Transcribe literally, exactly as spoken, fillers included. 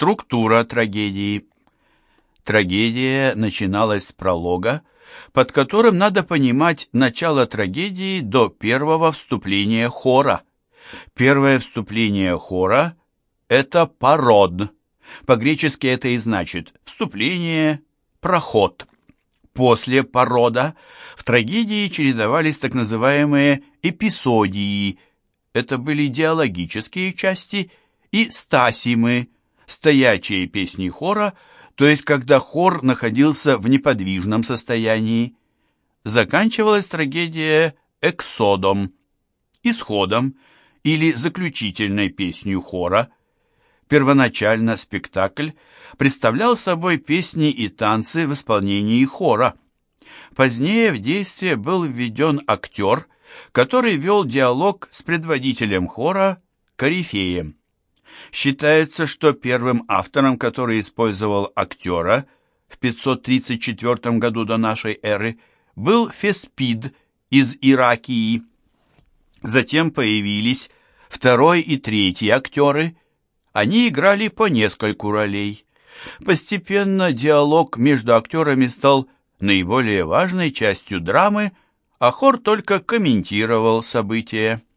Структура трагедии. Трагедия начиналась с пролога, под которым надо понимать начало трагедии до первого вступления хора. Первое вступление хора – это парод. По-гречески это и значит «вступление», «проход». После парода в трагедии чередовались так называемые эписодии. Это были диалогические части и стасимы, стоячие песни хора, то есть когда хор находился в неподвижном состоянии. Заканчивалась трагедия эксодом, исходом или заключительной песней хора. Первоначально спектакль представлял собой песни и танцы в исполнении хора. Позднее в действие был введен актер, который вел диалог с предводителем хора, корифеем. Считается, что первым автором, который использовал актера в пятьсот тридцать четвёртом году до нашей эры, был Феспид из Иракии. Затем появились второй и третий актеры. Они играли по нескольку ролей. Постепенно диалог между актерами стал наиболее важной частью драмы, а хор только комментировал события.